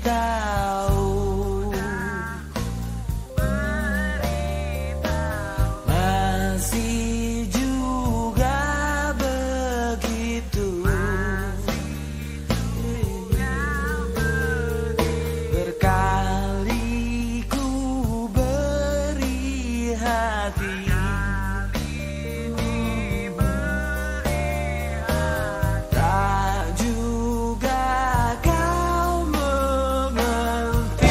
tahu masih juga begitu. Berkali ku beri hati, tak juga kau mengerti.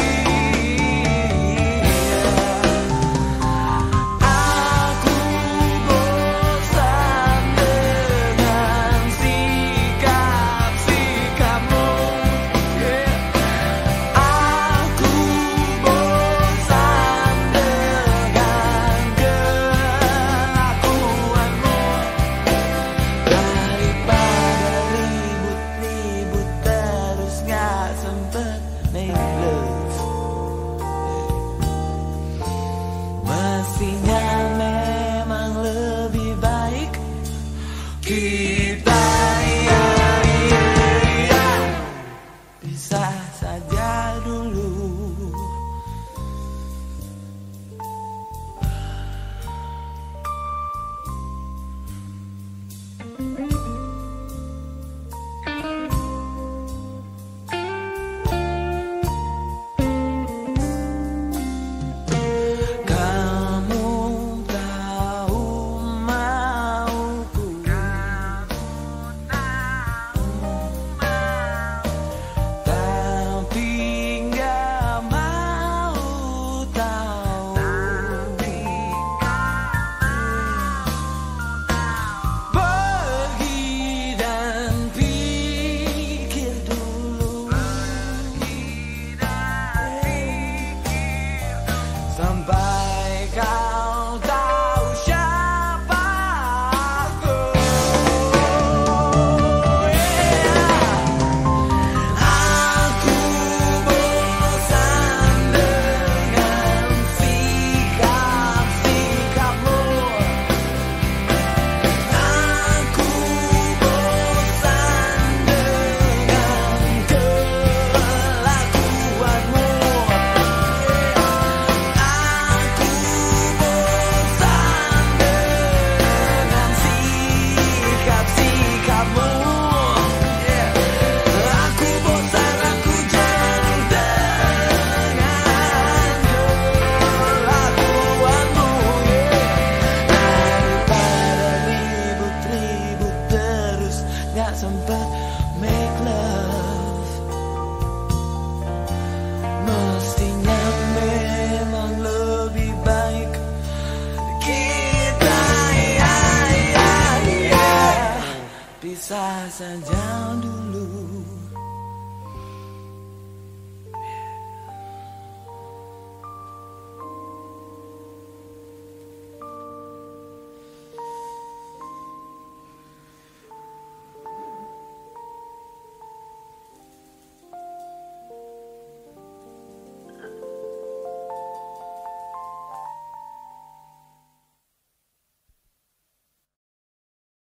Aku bosan dengan sikap-sikapmu. Aku bosan dengan kelakuanmu. Daripada ribut-ribut terus gak sempet make love, mestinya memang lebih baik kita pisah saja dulu. Kamu tahu mauku, tapi nggak mau tahu. Pergi dan pikir dulu, sampai kau tahu siapa aku. Aku bosan dengan sikap-sikapmu. Aku bosan dengan kelakuanmu. Aku bosan dengan sikap-sikapmu. Aku bosan, aku jenuh dengan kelakuanmu. Daripada ribut-ribut terus gak sempet make love, mestinya memang lebih baik kita pisah saja dulu.